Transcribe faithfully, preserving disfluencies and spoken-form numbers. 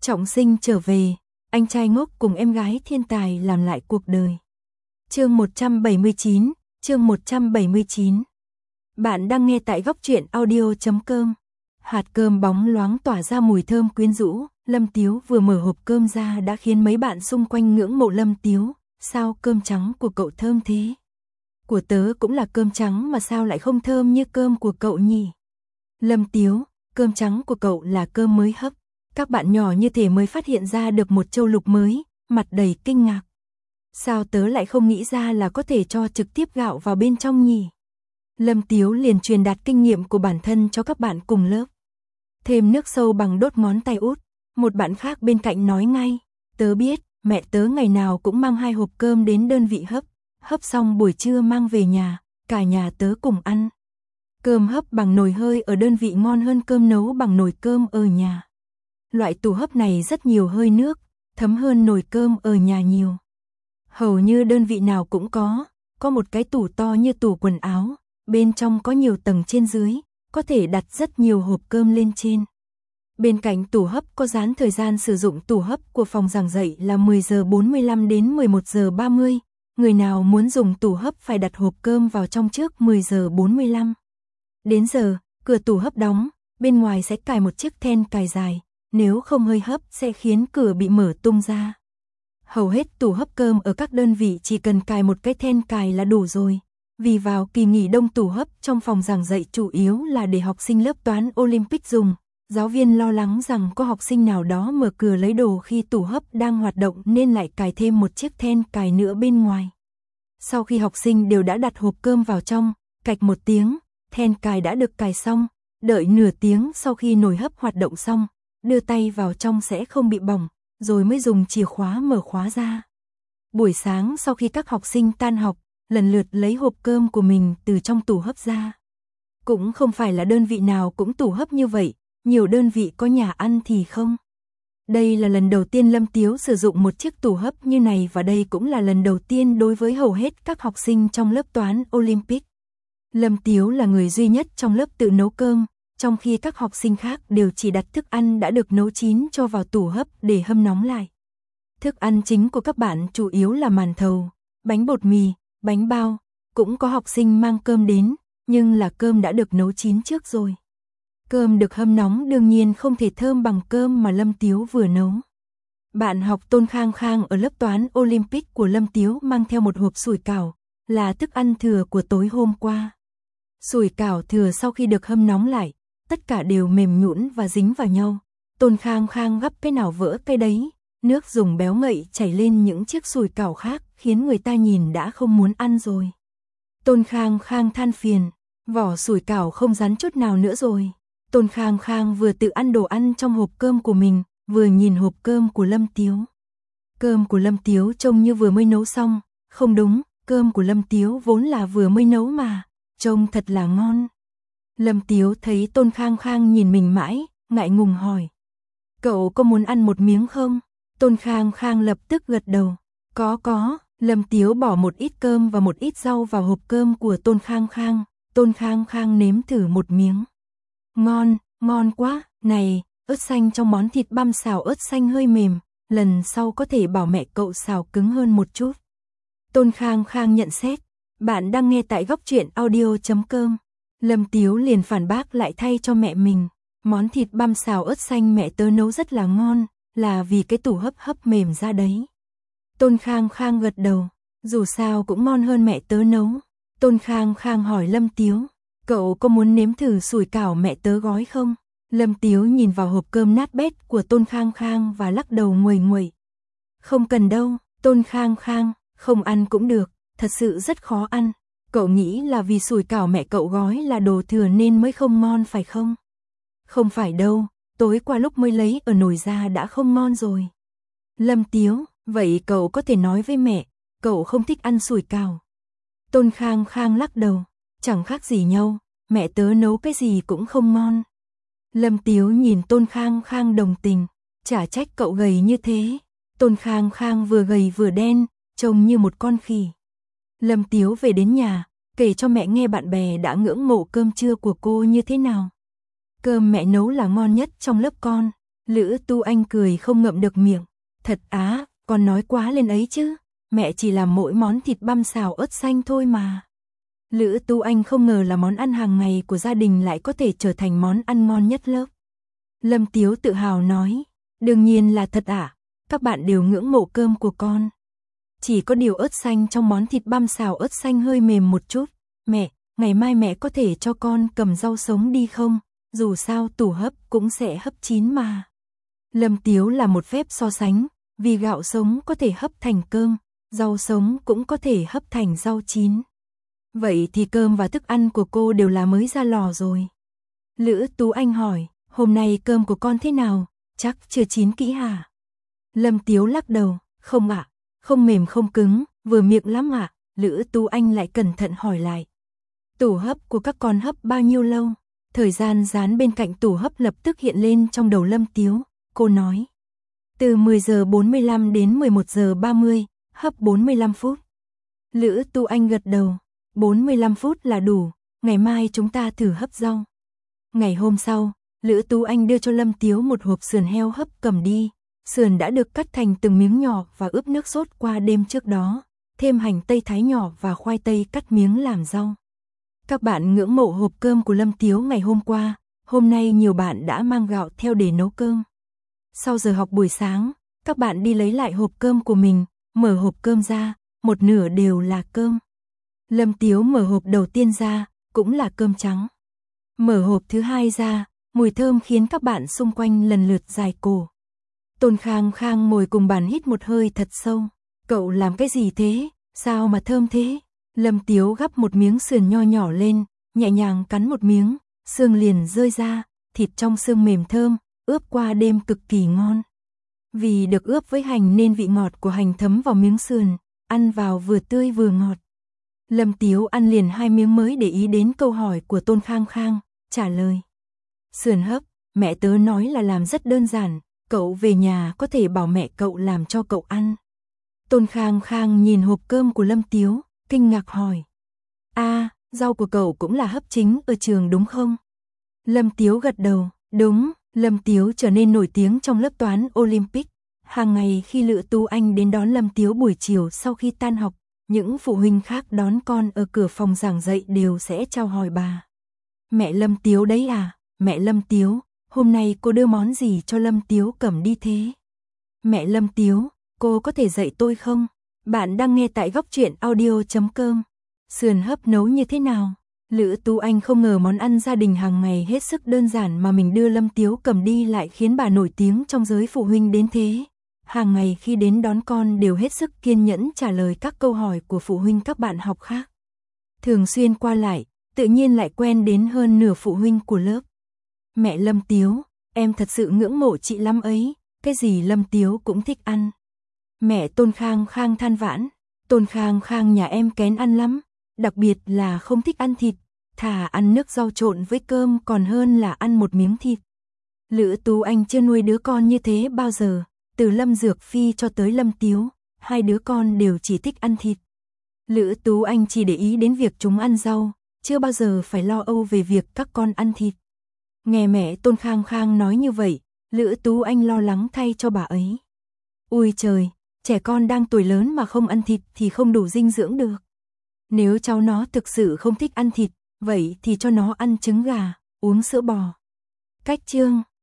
Trọng sinh trở về, anh trai ngốc cùng em gái thiên tài làm lại cuộc đời. Chương một trăm bảy mươi chín, chương một trăm bảy mươi chín. Bạn đang nghe tại góc truyện audio chấm com. Hạt cơm bóng loáng tỏa ra mùi thơm quyến rũ, Lâm Tiếu vừa mở hộp cơm ra đã khiến mấy bạn xung quanh ngưỡng mộ Lâm Tiếu, sao cơm trắng của cậu thơm thế? Của tớ cũng là cơm trắng mà sao lại không thơm như cơm của cậu nhỉ? Lâm Tiếu, cơm trắng của cậu là cơm mới hấp. Các bạn nhỏ như thể mới phát hiện ra được một châu lục mới, mặt đầy kinh ngạc. Sao tớ lại không nghĩ ra là có thể cho trực tiếp gạo vào bên trong nhỉ? Lâm Tiếu liền truyền đạt kinh nghiệm của bản thân cho các bạn cùng lớp. Thêm nước sâu bằng đốt ngón tay út, một bạn khác bên cạnh nói ngay, tớ biết, mẹ tớ ngày nào cũng mang hai hộp cơm đến đơn vị hấp, hấp xong buổi trưa mang về nhà, cả nhà tớ cùng ăn. Cơm hấp bằng nồi hơi ở đơn vị ngon hơn cơm nấu bằng nồi cơm ở nhà. Loại tủ hấp này rất nhiều hơi nước, thấm hơn nồi cơm ở nhà nhiều. Hầu như đơn vị nào cũng có, có một cái tủ to như tủ quần áo, bên trong có nhiều tầng trên dưới, có thể đặt rất nhiều hộp cơm lên trên. Bên cạnh tủ hấp có dán thời gian sử dụng tủ hấp của phòng giảng dạy là mười giờ bốn mươi lăm đến mười một giờ ba mươi, người nào muốn dùng tủ hấp phải đặt hộp cơm vào trong trước mười giờ bốn mươi lăm. Đến giờ, cửa tủ hấp đóng, bên ngoài sẽ cài một chiếc then cài dài. Nếu không hơi hấp sẽ khiến cửa bị mở tung ra. Hầu hết tủ hấp cơm ở các đơn vị chỉ cần cài một cái then cài là đủ rồi. Vì vào kỳ nghỉ đông tủ hấp trong phòng giảng dạy chủ yếu là để học sinh lớp toán Olympic dùng. Giáo viên lo lắng rằng có học sinh nào đó mở cửa lấy đồ khi tủ hấp đang hoạt động nên lại cài thêm một chiếc then cài nữa bên ngoài. Sau khi học sinh đều đã đặt hộp cơm vào trong, cạch một tiếng, then cài đã được cài xong. Đợi nửa tiếng sau khi nồi hấp hoạt động xong, đưa tay vào trong sẽ không bị bỏng, rồi mới dùng chìa khóa mở khóa ra. Buổi sáng sau khi các học sinh tan học, lần lượt lấy hộp cơm của mình từ trong tủ hấp ra. Cũng không phải là đơn vị nào cũng tủ hấp như vậy, nhiều đơn vị có nhà ăn thì không. Đây là lần đầu tiên Lâm Tiếu sử dụng một chiếc tủ hấp như này và đây cũng là lần đầu tiên đối với hầu hết các học sinh trong lớp toán Olympic. Lâm Tiếu là người duy nhất trong lớp tự nấu cơm, trong khi các học sinh khác đều chỉ đặt thức ăn đã được nấu chín cho vào tủ hấp để hâm nóng lại. Thức ăn chính của các bạn chủ yếu là màn thầu, bánh bột mì, bánh bao, cũng có học sinh mang cơm đến, nhưng là cơm đã được nấu chín trước rồi. Cơm được hâm nóng đương nhiên không thể thơm bằng cơm mà Lâm Tiếu vừa nấu. Bạn học Tôn Khang Khang ở lớp toán Olympic của Lâm Tiếu mang theo một hộp sủi cảo, là thức ăn thừa của tối hôm qua. Sủi cảo thừa sau khi được hâm nóng lại, tất cả đều mềm nhũn và dính vào nhau. Tôn Khang Khang gắp cái nào vỡ cái đấy, nước dùng béo ngậy chảy lên những chiếc sủi cảo khác khiến người ta nhìn đã không muốn ăn rồi. Tôn Khang Khang than phiền, vỏ sủi cảo không rắn chút nào nữa rồi. Tôn Khang Khang vừa tự ăn đồ ăn trong hộp cơm của mình, vừa nhìn hộp cơm của Lâm Tiếu. Cơm của Lâm Tiếu trông như vừa mới nấu xong, không đúng, cơm của Lâm Tiếu vốn là vừa mới nấu mà, trông thật là ngon. Lâm Tiếu thấy Tôn Khang Khang nhìn mình mãi, ngại ngùng hỏi. Cậu có muốn ăn một miếng không? Tôn Khang Khang lập tức gật đầu. Có có, Lâm Tiếu bỏ một ít cơm và một ít rau vào hộp cơm của Tôn Khang Khang. Tôn Khang Khang nếm thử một miếng. Ngon, ngon quá, này, ớt xanh trong món thịt băm xào ớt xanh hơi mềm, lần sau có thể bảo mẹ cậu xào cứng hơn một chút. Tôn Khang Khang nhận xét, bạn đang nghe tại góc truyện audio chấm com. Lâm Tiếu liền phản bác lại thay cho mẹ mình, món thịt băm xào ớt xanh mẹ tớ nấu rất là ngon, là vì cái tủ hấp hấp mềm ra đấy. Tôn Khang Khang gật đầu, dù sao cũng ngon hơn mẹ tớ nấu. Tôn Khang Khang hỏi Lâm Tiếu, cậu có muốn nếm thử sủi cảo mẹ tớ gói không? Lâm Tiếu nhìn vào hộp cơm nát bét của Tôn Khang Khang và lắc đầu nguầy nguầy. Không cần đâu, Tôn Khang Khang, không ăn cũng được, thật sự rất khó ăn. Cậu nghĩ là vì sủi cảo mẹ cậu gói là đồ thừa nên mới không ngon phải không? Không phải đâu, tối qua lúc mới lấy ở nồi ra đã không ngon rồi. Lâm Tiếu, vậy cậu có thể nói với mẹ, cậu không thích ăn sủi cảo. Tôn Khang Khang lắc đầu, chẳng khác gì nhau, mẹ tớ nấu cái gì cũng không ngon. Lâm Tiếu nhìn Tôn Khang Khang đồng tình, chả trách cậu gầy như thế. Tôn Khang Khang vừa gầy vừa đen, trông như một con khỉ. Lâm Tiếu về đến nhà, kể cho mẹ nghe bạn bè đã ngưỡng mộ cơm trưa của cô như thế nào. Cơm mẹ nấu là ngon nhất trong lớp con. Lữ Tu Anh cười không ngậm được miệng. Thật á, con nói quá lên ấy chứ. Mẹ chỉ làm mỗi món thịt băm xào ớt xanh thôi mà. Lữ Tu Anh không ngờ là món ăn hàng ngày của gia đình lại có thể trở thành món ăn ngon nhất lớp. Lâm Tiếu tự hào nói. Đương nhiên là thật ạ. À? Các bạn đều ngưỡng mộ cơm của con. Chỉ có điều ớt xanh trong món thịt băm xào ớt xanh hơi mềm một chút. Mẹ, ngày mai mẹ có thể cho con cầm rau sống đi không? Dù sao tủ hấp cũng sẽ hấp chín mà. Lâm Tiếu là một phép so sánh, vì gạo sống có thể hấp thành cơm, rau sống cũng có thể hấp thành rau chín. Vậy thì cơm và thức ăn của cô đều là mới ra lò rồi. Lữ Tú Anh hỏi, hôm nay cơm của con thế nào, chắc chưa chín kỹ hả? Lâm Tiếu lắc đầu, không ạ, không mềm không cứng, vừa miệng lắm ạ. Lữ Tú Anh lại cẩn thận hỏi lại. Tủ hấp của các con hấp bao nhiêu lâu? Thời gian dán bên cạnh tủ hấp lập tức hiện lên trong đầu Lâm Tiếu. Cô nói, từ mười giờ bốn mươi lăm đến mười một giờ ba mươi, hấp bốn mươi lăm phút. Lữ Tu Anh gật đầu, bốn mươi lăm phút là đủ, ngày mai chúng ta thử hấp rau. Ngày hôm sau, Lữ Tu Anh đưa cho Lâm Tiếu một hộp sườn heo hấp cầm đi. Sườn đã được cắt thành từng miếng nhỏ và ướp nước sốt qua đêm trước đó, thêm hành tây thái nhỏ và khoai tây cắt miếng làm rau. Các bạn ngưỡng mộ hộp cơm của Lâm Tiếu ngày hôm qua, hôm nay nhiều bạn đã mang gạo theo để nấu cơm. Sau giờ học buổi sáng, các bạn đi lấy lại hộp cơm của mình, mở hộp cơm ra, một nửa đều là cơm. Lâm Tiếu mở hộp đầu tiên ra, cũng là cơm trắng. Mở hộp thứ hai ra, mùi thơm khiến các bạn xung quanh lần lượt dài cổ. Tôn Khang Khang ngồi cùng bàn hít một hơi thật sâu. Cậu làm cái gì thế? Sao mà thơm thế? Lâm Tiếu gắp một miếng sườn nho nhỏ lên, nhẹ nhàng cắn một miếng, xương liền rơi ra, thịt trong xương mềm thơm, ướp qua đêm cực kỳ ngon. Vì được ướp với hành nên vị ngọt của hành thấm vào miếng sườn, ăn vào vừa tươi vừa ngọt. Lâm Tiếu ăn liền hai miếng mới để ý đến câu hỏi của Tôn Khang Khang, trả lời. Sườn hấp, mẹ tớ nói là làm rất đơn giản, cậu về nhà có thể bảo mẹ cậu làm cho cậu ăn. Tôn Khang Khang nhìn hộp cơm của Lâm Tiếu, kinh ngạc hỏi. A, à, rau của cậu cũng là hấp chính ở trường đúng không? Lâm Tiếu gật đầu, đúng. Lâm Tiếu trở nên nổi tiếng trong lớp toán Olympic. Hàng ngày khi Lữ Tu Anh đến đón Lâm Tiếu buổi chiều sau khi tan học, những phụ huynh khác đón con ở cửa phòng giảng dạy đều sẽ chào hỏi bà. Mẹ Lâm Tiếu đấy à? Mẹ Lâm Tiếu, hôm nay cô đưa món gì cho Lâm Tiếu cầm đi thế? Mẹ Lâm Tiếu, cô có thể dạy tôi không? Bạn đang nghe tại góc truyện audio chấm com. Sườn hấp nấu như thế nào? Lữ Tu Anh không ngờ món ăn gia đình hàng ngày hết sức đơn giản mà mình đưa Lâm Tiếu cầm đi lại khiến bà nổi tiếng trong giới phụ huynh đến thế. Hàng ngày khi đến đón con đều hết sức kiên nhẫn trả lời các câu hỏi của phụ huynh các bạn học khác. Thường xuyên qua lại, tự nhiên lại quen đến hơn nửa phụ huynh của lớp. Mẹ Lâm Tiếu, em thật sự ngưỡng mộ chị lắm ấy, cái gì Lâm Tiếu cũng thích ăn. Mẹ Tôn Khang Khang than vãn, Tôn Khang Khang nhà em kén ăn lắm. Đặc biệt là không thích ăn thịt, thà ăn nước rau trộn với cơm còn hơn là ăn một miếng thịt. Lữ Tú Anh chưa nuôi đứa con như thế bao giờ, từ Lâm Dược Phi cho tới Lâm Tiếu, hai đứa con đều chỉ thích ăn thịt. Lữ Tú Anh chỉ để ý đến việc chúng ăn rau, chưa bao giờ phải lo âu về việc các con ăn thịt. Nghe mẹ Tôn Khang Khang nói như vậy, Lữ Tú Anh lo lắng thay cho bà ấy. Ui trời, trẻ con đang tuổi lớn mà không ăn thịt thì không đủ dinh dưỡng được. Nếu cháu nó thực sự không thích ăn thịt, vậy thì cho nó ăn trứng gà, uống sữa bò. Cách chương